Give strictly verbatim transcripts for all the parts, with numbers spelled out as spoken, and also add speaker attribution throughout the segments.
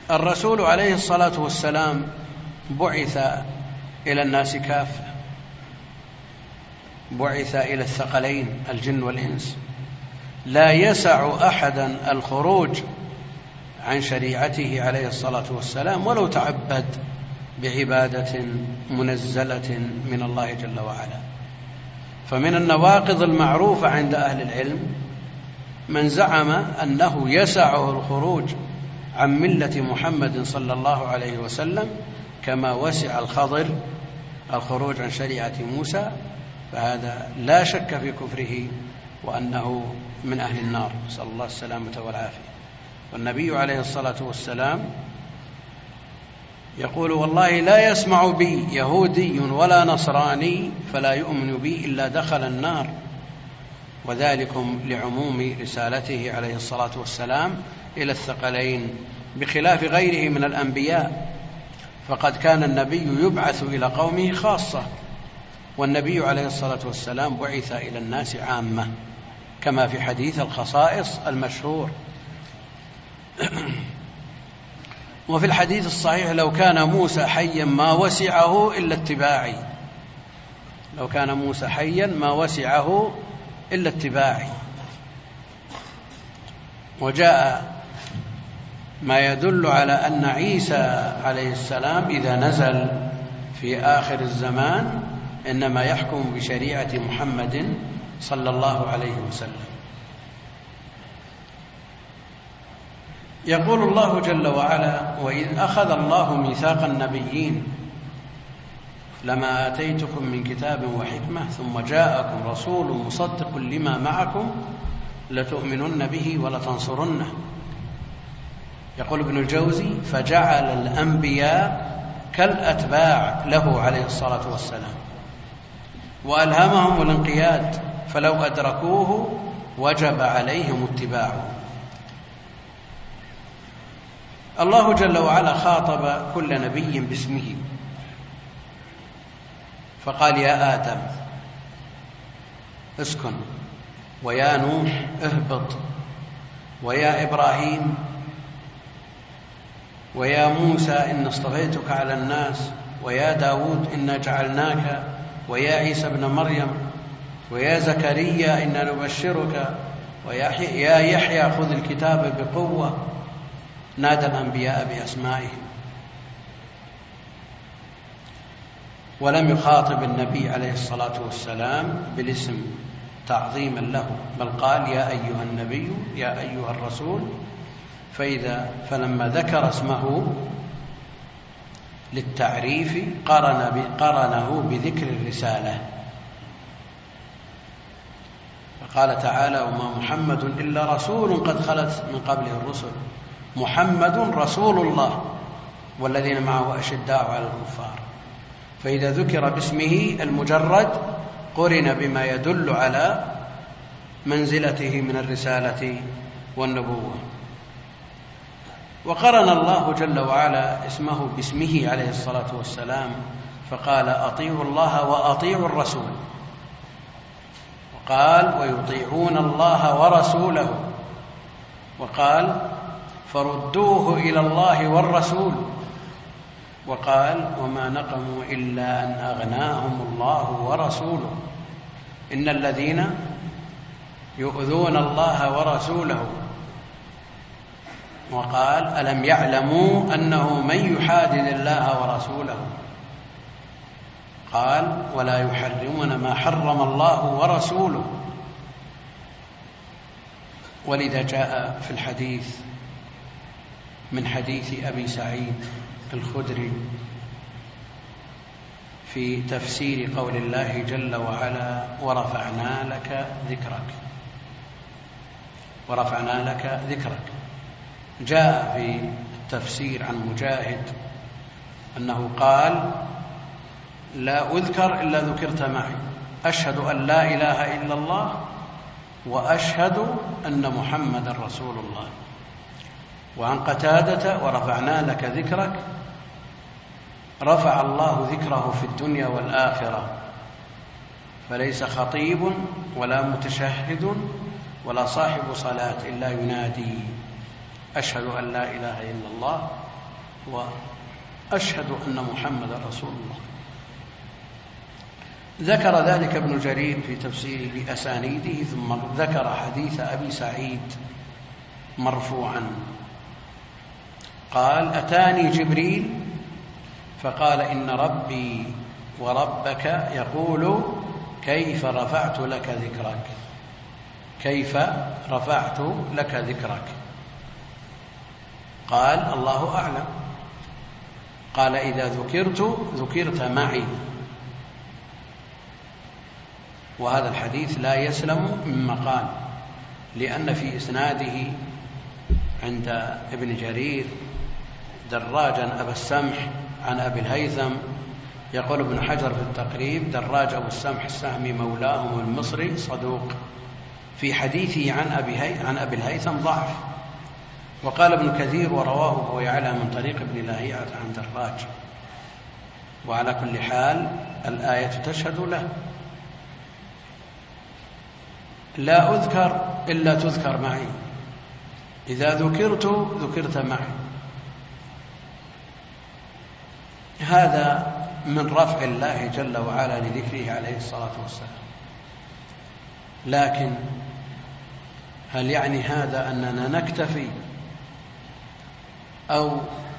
Speaker 1: الرسول عليه الصلاة والسلام بعث إلى الناس كافة، بعث إلى الثقلين الجن والإنس، لا يسع أحدا الخروج عن شريعته عليه الصلاة والسلام ولو تعبد بعبادة منزلة من الله جل وعلا. فمن النواقض المعروفة عند أهل العلم من زعم أنه يسعه الخروج عن ملة محمد صلى الله عليه وسلم كما وسع الخضر الخروج عن شريعة موسى، فهذا لا شك في كفره وأنه من أهل النار، نسأل الله السلامة والعافية. والنبي عليه الصلاة والسلام يقول: والله لا يسمع بي يهودي ولا نصراني فلا يؤمن بي إلا دخل النار، وذلكم لعموم رسالته عليه الصلاة والسلام إلى الثقلين بخلاف غيره من الأنبياء، فقد كان النبي يبعث إلى قومه خاصة، والنبي عليه الصلاة والسلام بعث إلى الناس عامة كما في حديث الخصائص المشهور. وفي الحديث الصحيح: لو كان موسى حيا ما وسعه إلا اتباعي، لو كان موسى حيا ما وسعه إلا اتباعي. وجاء ما يدل على أن عيسى عليه السلام إذا نزل في آخر الزمان إنما يحكم بشريعة محمد صلى الله عليه وسلم. يقول الله جل وعلا: وإذ أخذ الله ميثاق النبيين لما آتيتكم من كتاب وحكمة ثم جاءكم رسول مصدق لما معكم لتؤمنن به ولتنصرنه. يقول ابن الجوزي: فجعل الأنبياء كالأتباع له عليه الصلاة والسلام وألهمهم الانقياد، فلو أدركوه وجب عليهم اتباعه. الله جل وعلا خاطب كل نبي باسمه فقال: يا آدم اسكن، ويا نوح اهبط، ويا إبراهيم، ويا موسى إن اصطفيتك على الناس، ويا داود إنا جعلناك، ويا عيسى ابن مريم، ويا زكريا إنا نبشرك، ويا يحيى خذ الكتاب بقوة. نادى الأنبياء بأسمائهم، ولم يخاطب النبي عليه الصلاة والسلام بالاسم تعظيما له، بل قال: يا أيها النبي، يا أيها الرسول. فإذا فلما ذكر اسمه للتعريف قرن قرنه بذكر الرسالة، فقال تعالى: وما محمد إلا رسول قد خلت من قبله الرسل، محمد رسول الله والذين معه أشداء على الكفار. فإذا ذكر باسمه المجرد قرن بما يدل على منزلته من الرسالة والنبوة. وقرن الله جل وعلا اسمه باسمه عليه الصلاة والسلام فقال: أطيعوا الله وأطيعوا الرسول، وقال: ويطيعون الله ورسوله، وقال: فردوه إلى الله والرسول، وقال: وما نقموا إلا أن أغناهم الله ورسوله، إن الذين يؤذون الله ورسوله. وقال: ألم يعلموا أنه من يحادد الله ورسوله، قال: ولا يحرمون ما حرم الله ورسوله. ولذا جاء في الحديث من حديث أبي سعيد الخدري في تفسير قول الله جل وعلا: ورفعنا لك ذكرك، ورفعنا لك ذكرك. جاء في التفسير عن مجاهد أنه قال: لا أذكر إلا ذكرت معي، أشهد أن لا إله إلا الله وأشهد أن محمد رسول الله. وعن قتادة: ورفعنا لك ذكرك، رفع الله ذكره في الدنيا والآخرة، فليس خطيب ولا متشهد ولا صاحب صلاة إلا ينادي أشهد أن لا إله إلا الله وأشهد أن محمدا رسول الله. ذكر ذلك ابن جرير في تفسيره بأسانيده، ثم ذكر حديث أبي سعيد مرفوعا قال: أتاني جبريل فقال: إن ربي وربك يقول: كيف رفعت لك ذكرك كيف رفعت لك ذكرك قال: الله أعلم. قال: إذا ذكرت ذكرت معي. وهذا الحديث لا يسلم من مقال، لأن في إسناده عند ابن جرير دراجا أبا السمح عن أبي الهيثم. يقول ابن حجر في التقريب: دراج أبو السمح السهمي مولاهم المصري صدوق، في حديثه عن أبي, هي... عن أبي الهيثم ضعف. وقال ابن كثير: ورواه أبو يعلى من طريق ابن لهيعة عن دراج. وعلى كل حال الآية تشهد له. لا أذكر إلا تذكر معي، إذا ذكرت ذكرت معي. هذا من رفع الله جل وعلا لذكره عليه الصلاة والسلام. لكن هل يعني هذا أننا نكتفي أو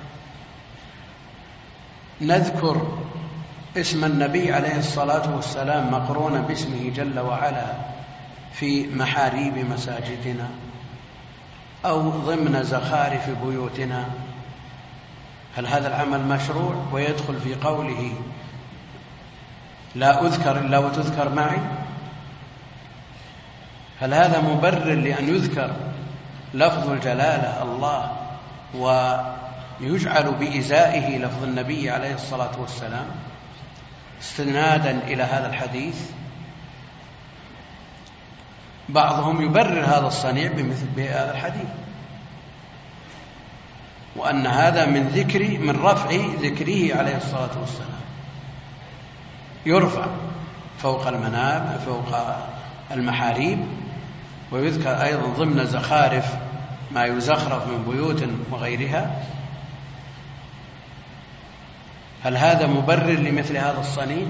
Speaker 1: نذكر اسم النبي عليه الصلاة والسلام مقرونا باسمه جل وعلا في محاريب مساجدنا أو ضمن زخارف بيوتنا؟ هل هذا العمل مشروع ويدخل في قوله لا أذكر إلا وتذكر معي؟ هل هذا مبرر لأن يذكر لفظ الجلالة الله ويجعل بإزائه لفظ النبي عليه الصلاة والسلام استنادا إلى هذا الحديث؟ بعضهم يبرر هذا الصنيع بمثل بهذا الحديث، وأن هذا من ذكر من رفع ذكره عليه الصلاة والسلام، يرفع فوق المناب فوق المحاريب، ويذكر أيضا ضمن زخارف ما يزخرف من بيوت وغيرها. هل هذا مبرر لمثل هذا الصنيع؟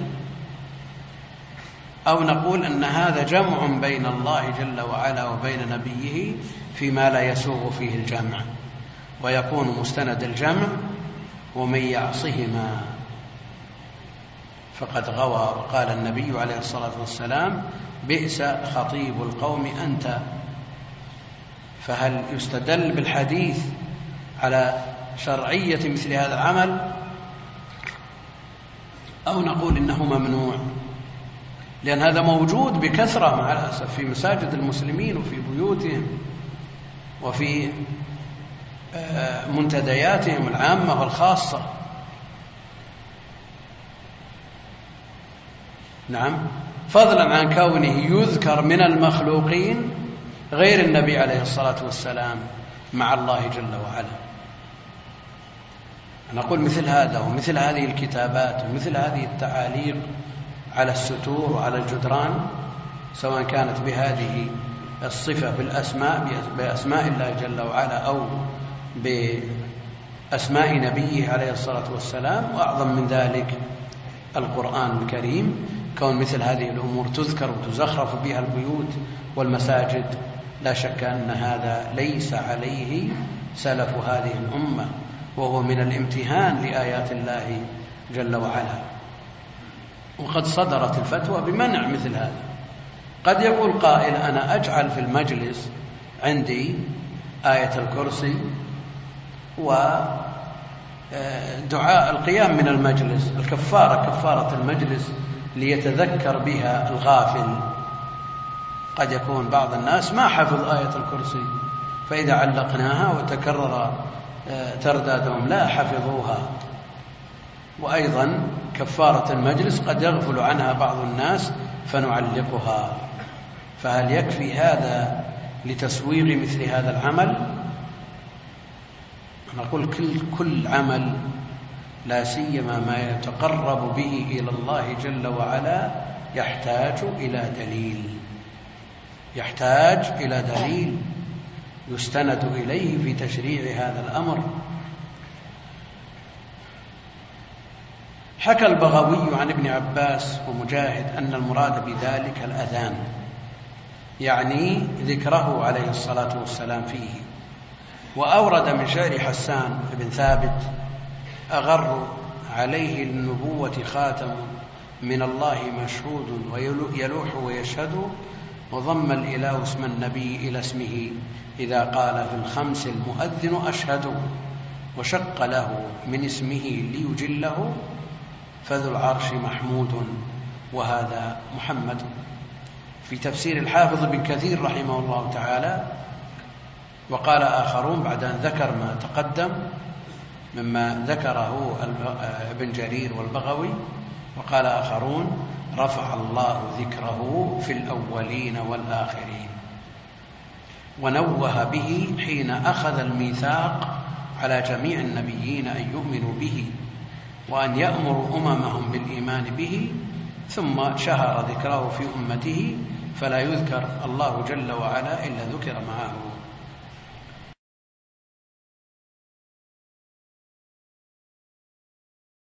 Speaker 1: أو نقول أن هذا جمع بين الله جل وعلا وبين نبيه فيما لا يسوغ فيه الجمع، ويكون مستند الجمع ومن يعصهما فقد غوى. وقال النبي عليه الصلاة والسلام: بئس خطيب القوم أنت. فهل يستدل بالحديث على شرعية مثل هذا العمل، أو نقول إنه ممنوع؟ لأن هذا موجود بكثرة مع الأسف في مساجد المسلمين وفي بيوتهم وفي منتدياتهم العامة والخاصة. نعم، فضلا عن كونه يذكر من المخلوقين غير النبي عليه الصلاة والسلام مع الله جل وعلا. نقول مثل هذا ومثل هذه الكتابات ومثل هذه التعاليق على الستور وعلى الجدران، سواء كانت بهذه الصفة بالأسماء بأسماء الله جل وعلا أو بأسماء نبيه عليه الصلاة والسلام، وأعظم من ذلك القرآن الكريم، كون مثل هذه الأمور تذكر وتزخرف بها البيوت والمساجد، لا شك أن هذا ليس عليه سلف هذه الأمة، وهو من الامتهان لآيات الله جل وعلا. وقد صدرت الفتوى بمنع مثل هذا. قد يقول قائل: أنا أجعل في المجلس عندي آية الكرسي ودعاء القيام من المجلس، الكفارة كفارة المجلس، ليتذكر بها الغافل. قد يكون بعض الناس ما حفظ آية الكرسي، فإذا علقناها وتكرر تردادهم لا حفظوها. وأيضا كفارة المجلس قد يغفل عنها بعض الناس فنعلقها. فهل يكفي هذا لتسويغ مثل هذا العمل؟ نقول كل, كل عمل، لا سيما ما يتقرب به إلى الله جل وعلا، يحتاج إلى دليل يحتاج إلى دليل يستند إليه في تشريع هذا الأمر. حكى البغوي عن ابن عباس ومجاهد أن المراد بذلك الأذان، يعني ذكره عليه الصلاة والسلام فيه. وأورد من شعر حسان بن ثابت: أغر عليه النبوة خاتم من الله مشهود ويلوح ويشهد، وضم الإله اسم النبي إلى اسمه إذا قال في الخمس المؤذن أشهد، وشق له من اسمه ليجله، فذو العرش محمود وهذا محمد. في تفسير الحافظ بن كثير رحمه الله تعالى: وقال آخرون بعد أن ذكر ما تقدم مما ذكره ابن جرير والبغوي، وقال آخرون: رفع الله ذكره في الأولين والآخرين، ونوه به حين أخذ الميثاق على جميع النبيين أن يؤمنوا به وأن يأمروا أممهم بالإيمان به، ثم شهر ذكره في أمته، فلا يذكر الله جل وعلا إلا ذكر معه